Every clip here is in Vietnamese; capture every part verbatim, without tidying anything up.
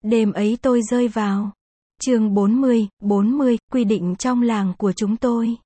Đêm ấy tôi rơi vào. Chương bốn mươi, bốn mươi, quy định trong làng của chúng tôi.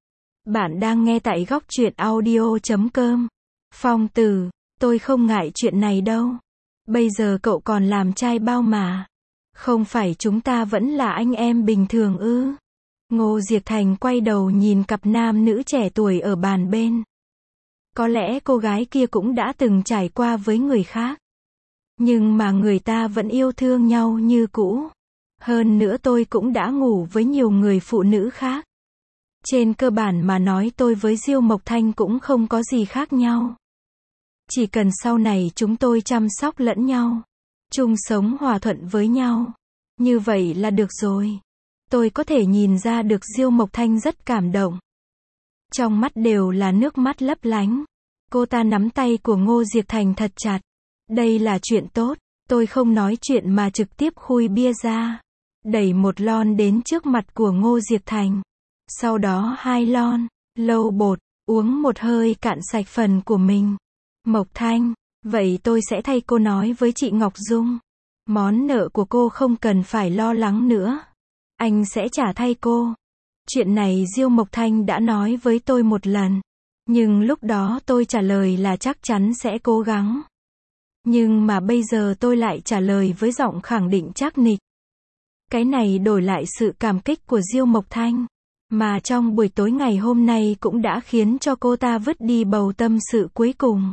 Bạn đang nghe tại góc truyện audio chấm com. Phong Tử, tôi không ngại chuyện này đâu. Bây giờ cậu còn làm trai bao mà. Không phải chúng ta vẫn là anh em bình thường ư? Ngô Diệp Thành quay đầu nhìn cặp nam nữ trẻ tuổi ở bàn bên. Có lẽ cô gái kia cũng đã từng trải qua với người khác. Nhưng mà người ta vẫn yêu thương nhau như cũ. Hơn nữa tôi cũng đã ngủ với nhiều người phụ nữ khác. Trên cơ bản mà nói tôi với Diêu Mộc Thanh cũng không có gì khác nhau. Chỉ cần sau này chúng tôi chăm sóc lẫn nhau, chung sống hòa thuận với nhau, như vậy là được rồi. Tôi có thể nhìn ra được Diêu Mộc Thanh rất cảm động. Trong mắt đều là nước mắt lấp lánh. Cô ta nắm tay của Ngô Diệp Thành thật chặt. Đây là chuyện tốt, tôi không nói chuyện mà trực tiếp khui bia ra. Đẩy một lon đến trước mặt của Ngô Diệp Thành. Sau đó hai lon, lâu bột, uống một hơi cạn sạch phần của mình. Mộc Thanh, vậy tôi sẽ thay cô nói với chị Ngọc Dung. Món nợ của cô không cần phải lo lắng nữa. Anh sẽ trả thay cô. Chuyện này Diêu Mộc Thanh đã nói với tôi một lần. Nhưng lúc đó tôi trả lời là chắc chắn sẽ cố gắng. Nhưng mà bây giờ tôi lại trả lời với giọng khẳng định chắc nịch. Cái này đổi lại sự cảm kích của Diêu Mộc Thanh. Mà trong buổi tối ngày hôm nay cũng đã khiến cho cô ta vứt đi bầu tâm sự cuối cùng.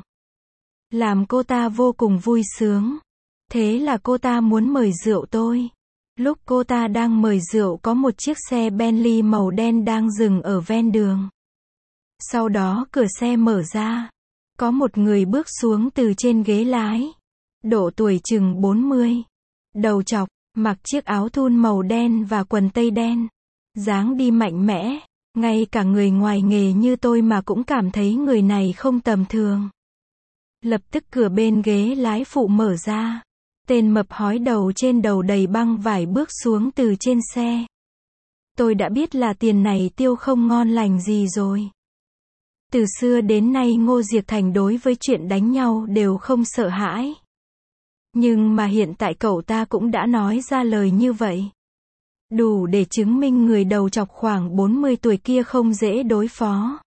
Làm cô ta vô cùng vui sướng. Thế là cô ta muốn mời rượu tôi. Lúc cô ta đang mời rượu có một chiếc xe Bentley màu đen đang dừng ở ven đường. Sau đó cửa xe mở ra. Có một người bước xuống từ trên ghế lái. Độ tuổi chừng bốn mươi. Đầu chọc, mặc chiếc áo thun màu đen và quần tây đen. Dáng đi mạnh mẽ. Ngay cả người ngoài nghề như tôi mà cũng cảm thấy người này không tầm thường. Lập tức cửa bên ghế lái phụ mở ra. Tên mập hói đầu trên đầu đầy băng vải bước xuống từ trên xe. Tôi đã biết là tiền này tiêu không ngon lành gì rồi. Từ xưa đến nay Ngô Diệp Thành đối với chuyện đánh nhau đều không sợ hãi. Nhưng mà hiện tại cậu ta cũng đã nói ra lời như vậy. Đủ để chứng minh người đầu chọc khoảng bốn mươi tuổi kia không dễ đối phó.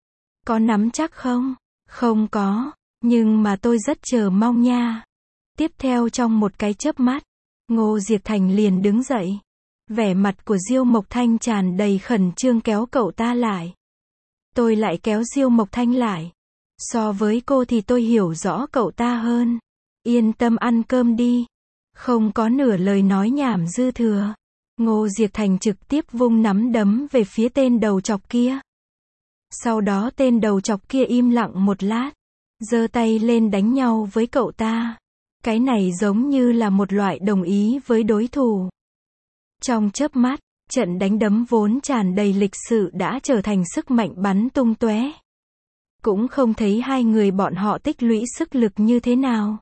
Có nắm chắc không? Không có. Nhưng mà tôi rất chờ mong nha. Tiếp theo trong một cái chớp mắt, Ngô Diệp Thành liền đứng dậy. Vẻ mặt của Diêu Mộc Thanh tràn đầy khẩn trương kéo cậu ta lại. Tôi lại kéo Diêu Mộc Thanh lại. So với cô thì tôi hiểu rõ cậu ta hơn. Yên tâm ăn cơm đi. Không có nửa lời nói nhảm dư thừa. Ngô Diệp Thành trực tiếp vung nắm đấm về phía tên đầu chọc kia. Sau đó tên đầu chọc kia im lặng một lát. Giơ tay lên đánh nhau với cậu ta. Cái này giống như là một loại đồng ý với đối thủ. Trong chớp mắt, trận đánh đấm vốn tràn đầy lịch sự đã trở thành sức mạnh bắn tung tóe. Cũng không thấy hai người bọn họ tích lũy sức lực như thế nào.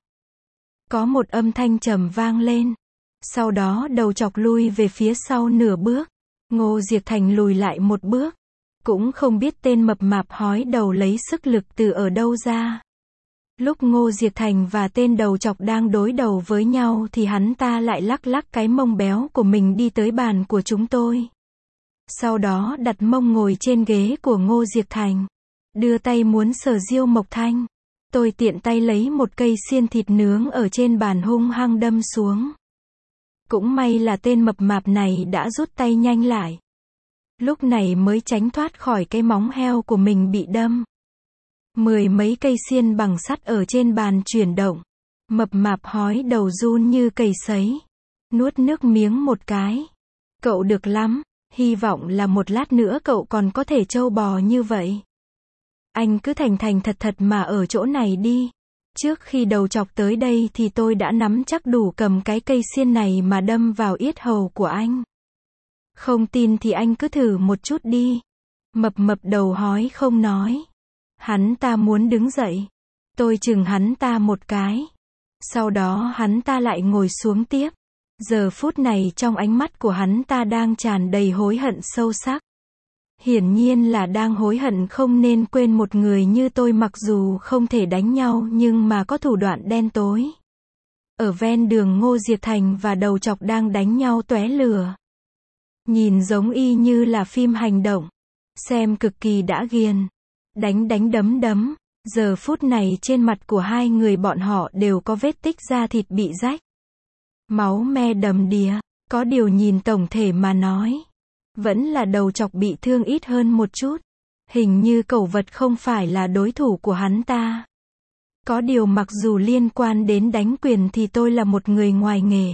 Có một âm thanh trầm vang lên. Sau đó đầu chọc lui về phía sau nửa bước. Ngô Diệp Thành lùi lại một bước. Cũng không biết tên mập mạp hói đầu lấy sức lực từ ở đâu ra. Lúc Ngô Diệp Thành và tên đầu chọc đang đối đầu với nhau thì hắn ta lại lắc lắc cái mông béo của mình đi tới bàn của chúng tôi. Sau đó đặt mông ngồi trên ghế của Ngô Diệp Thành. Đưa tay muốn sờ Diêu Mộc Thanh. Tôi tiện tay lấy một cây xiên thịt nướng ở trên bàn hung hăng đâm xuống. Cũng may là tên mập mạp này đã rút tay nhanh lại. Lúc này mới tránh thoát khỏi cái móng heo của mình bị đâm. Mười mấy cây xiên bằng sắt ở trên bàn chuyển động. Mập mạp hói đầu run như cầy sấy. Nuốt nước miếng một cái. Cậu được lắm. Hy vọng là một lát nữa cậu còn có thể trâu bò như vậy. Anh cứ thành thành thật thật mà ở chỗ này đi. Trước khi đầu chọc tới đây thì tôi đã nắm chắc đủ cầm cái cây xiên này mà đâm vào yết hầu của anh. Không tin thì anh cứ thử một chút đi. Mập mập đầu hói không nói. Hắn ta muốn đứng dậy. Tôi chừng hắn ta một cái. Sau đó hắn ta lại ngồi xuống tiếp. Giờ phút này trong ánh mắt của hắn ta đang tràn đầy hối hận sâu sắc. Hiển nhiên là đang hối hận không nên quên một người như tôi mặc dù không thể đánh nhau nhưng mà có thủ đoạn đen tối. Ở ven đường Ngô Diệp Thành và Đầu Chọc đang đánh nhau tóe lửa. Nhìn giống y như là phim hành động. Xem cực kỳ đã ghiền. Đánh đánh đấm đấm. Giờ phút này trên mặt của hai người bọn họ đều có vết tích da thịt bị rách. Máu me đầm đìa. Có điều nhìn tổng thể mà nói. Vẫn là Đầu Chọc bị thương ít hơn một chút. Hình như cẩu vật không phải là đối thủ của hắn ta. Có điều mặc dù liên quan đến đánh quyền thì tôi là một người ngoài nghề.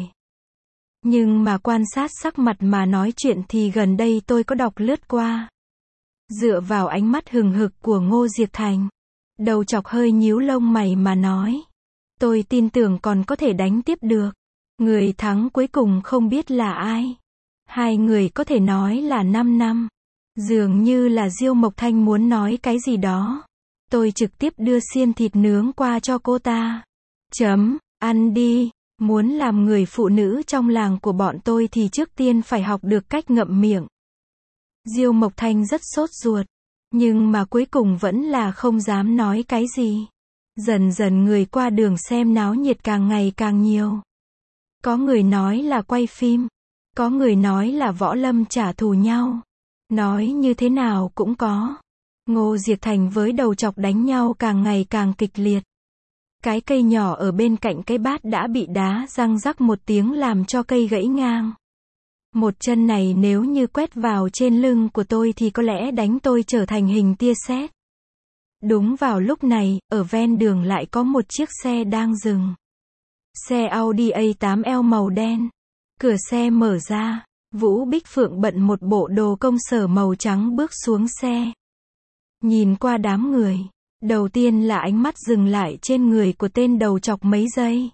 Nhưng mà quan sát sắc mặt mà nói chuyện thì gần đây tôi có đọc lướt qua. Dựa vào ánh mắt hừng hực của Ngô Diệp Thành. Đầu Chọc hơi nhíu lông mày mà nói. Tôi tin tưởng còn có thể đánh tiếp được. Người thắng cuối cùng không biết là ai. Hai người có thể nói là năm năm. Dường như là Diêu Mộc Thanh muốn nói cái gì đó. Tôi trực tiếp đưa xiên thịt nướng qua cho cô ta. Chấm, ăn đi. Muốn làm người phụ nữ trong làng của bọn tôi thì trước tiên phải học được cách ngậm miệng. Diêu Mộc Thanh rất sốt ruột. Nhưng mà cuối cùng vẫn là không dám nói cái gì. Dần dần người qua đường xem náo nhiệt càng ngày càng nhiều. Có người nói là quay phim. Có người nói là võ lâm trả thù nhau. Nói như thế nào cũng có. Ngô Diệp Thành với Đầu Chọc đánh nhau càng ngày càng kịch liệt. Cái cây nhỏ ở bên cạnh cái bát đã bị đá răng rắc một tiếng làm cho cây gãy ngang. Một chân này nếu như quét vào trên lưng của tôi thì có lẽ đánh tôi trở thành hình tia sét. Đúng vào lúc này, ở ven đường lại có một chiếc xe đang dừng. Xe Audi A tám L màu đen. Cửa xe mở ra. Vũ Bích Phượng bận một bộ đồ công sở màu trắng bước xuống xe. Nhìn qua đám người. Đầu tiên là ánh mắt dừng lại trên người của tên Đầu Chọc mấy giây.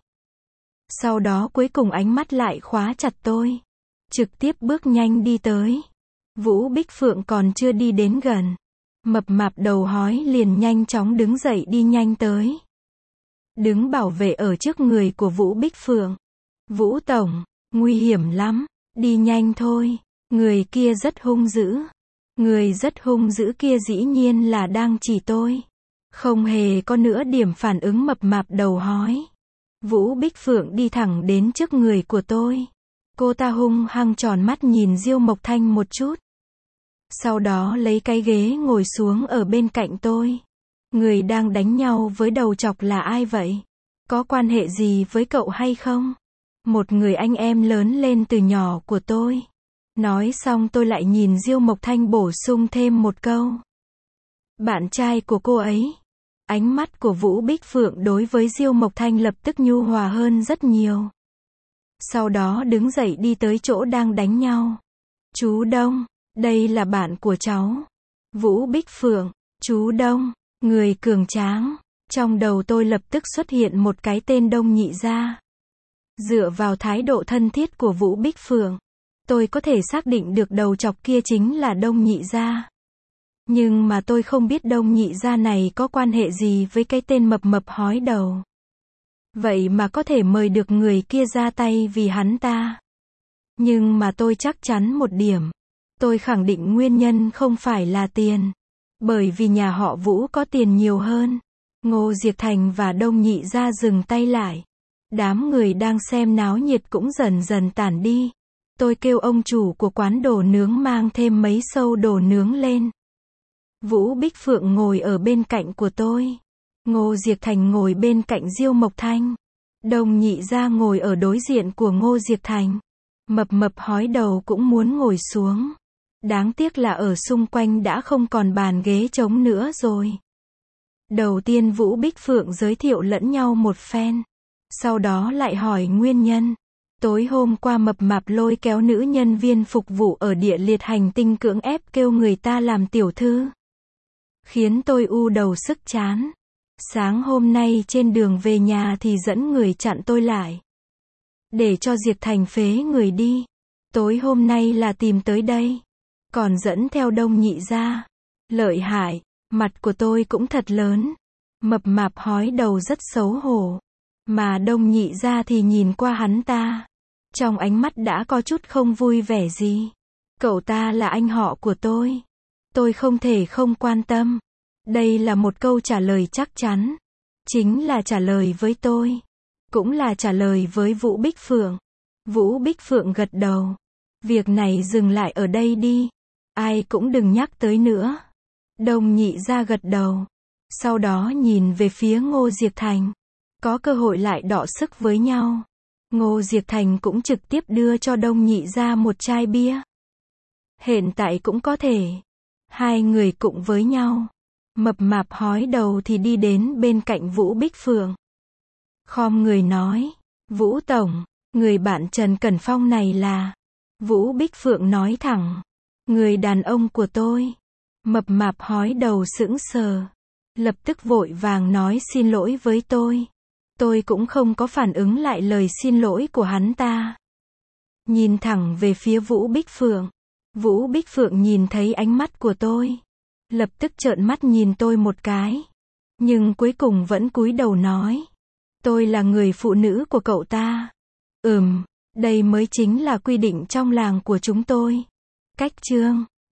Sau đó cuối cùng ánh mắt lại khóa chặt tôi. Trực tiếp bước nhanh đi tới. Vũ Bích Phượng còn chưa đi đến gần. Mập mạp đầu hói liền nhanh chóng đứng dậy đi nhanh tới. Đứng bảo vệ ở trước người của Vũ Bích Phượng. Vũ Tổng, nguy hiểm lắm, đi nhanh thôi. Người kia rất hung dữ. Người rất hung dữ kia dĩ nhiên là đang chỉ tôi. Không hề có nửa điểm phản ứng mập mạp đầu hói. Vũ Bích Phượng đi thẳng đến trước người của tôi. Cô ta hung hăng tròn mắt nhìn Diêu Mộc Thanh một chút. Sau đó lấy cái ghế ngồi xuống ở bên cạnh tôi. Người đang đánh nhau với Đầu Chọc là ai vậy? Có quan hệ gì với cậu hay không? Một người anh em lớn lên từ nhỏ của tôi. Nói xong tôi lại nhìn Diêu Mộc Thanh bổ sung thêm một câu. Bạn trai của cô ấy. Ánh mắt của Vũ Bích Phượng đối với Diêu Mộc Thanh lập tức nhu hòa hơn rất nhiều. Sau đó đứng dậy đi tới chỗ đang đánh nhau. Chú Đông, đây là bạn của cháu. Vũ Bích Phượng, chú Đông, người cường tráng. Trong đầu tôi lập tức xuất hiện một cái tên Đông Nhị Gia. Dựa vào thái độ thân thiết của Vũ Bích Phượng, tôi có thể xác định được Đầu Chọc kia chính là Đông Nhị Gia. Nhưng mà tôi không biết Đông Nhị Gia này có quan hệ gì với cái tên mập mập hói đầu. Vậy mà có thể mời được người kia ra tay vì hắn ta. Nhưng mà tôi chắc chắn một điểm. Tôi khẳng định nguyên nhân không phải là tiền. Bởi vì nhà họ Vũ có tiền nhiều hơn. Ngô Diệp Thành và Đông Nhị Gia dừng tay lại. Đám người đang xem náo nhiệt cũng dần dần tản đi. Tôi kêu ông chủ của quán đồ nướng mang thêm mấy xâu đồ nướng lên. Vũ Bích Phượng ngồi ở bên cạnh của tôi. Ngô Diệp Thành ngồi bên cạnh Diêu Mộc Thanh. Đông Nhị Gia ngồi ở đối diện của Ngô Diệp Thành. Mập mập hói đầu cũng muốn ngồi xuống. Đáng tiếc là ở xung quanh đã không còn bàn ghế trống nữa rồi. Đầu tiên Vũ Bích Phượng giới thiệu lẫn nhau một phen. Sau đó lại hỏi nguyên nhân. Tối hôm qua mập mạp lôi kéo nữ nhân viên phục vụ ở địa liệt hành tinh cưỡng ép kêu người ta làm tiểu thư. Khiến tôi u đầu sức chán. Sáng hôm nay trên đường về nhà thì dẫn người chặn tôi lại. Để cho Diệp Thành phế người đi. Tối hôm nay là tìm tới đây. Còn dẫn theo Đông Nhị Gia. Lợi hại, mặt của tôi cũng thật lớn. Mập mạp hói đầu rất xấu hổ. Mà Đông Nhị Gia thì nhìn qua hắn ta. Trong ánh mắt đã có chút không vui vẻ gì. Cậu ta là anh họ của tôi. Tôi không thể không quan tâm. Đây là một câu trả lời chắc chắn. Chính là trả lời với tôi. cũng là trả lời với Vũ Bích Phượng. Vũ Bích Phượng gật đầu. Việc này dừng lại ở đây đi. Ai cũng đừng nhắc tới nữa. Đông Nhị Gia gật đầu. Sau đó nhìn về phía Ngô Diệp Thành. Có cơ hội lại đọ sức với nhau. Ngô Diệp Thành cũng trực tiếp đưa cho Đông Nhị Gia một chai bia. Hiện tại cũng có thể. Hai người cũng với nhau. Mập mạp hói đầu thì đi đến bên cạnh Vũ Bích Phượng. Khom người nói. Vũ Tổng, người bạn Trần Cẩn Phong này là... Vũ Bích Phượng nói thẳng. Người đàn ông của tôi. Mập mạp hói đầu sững sờ. Lập tức vội vàng nói xin lỗi với tôi. Tôi cũng không có phản ứng lại lời xin lỗi của hắn ta. Nhìn thẳng về phía Vũ Bích Phượng. Vũ Bích Phượng nhìn thấy ánh mắt của tôi. Lập tức trợn mắt nhìn tôi một cái. Nhưng cuối cùng vẫn cúi đầu nói. Tôi là người phụ nữ của cậu ta. Ừm, đây mới chính là quy định trong làng của chúng tôi. Cách chương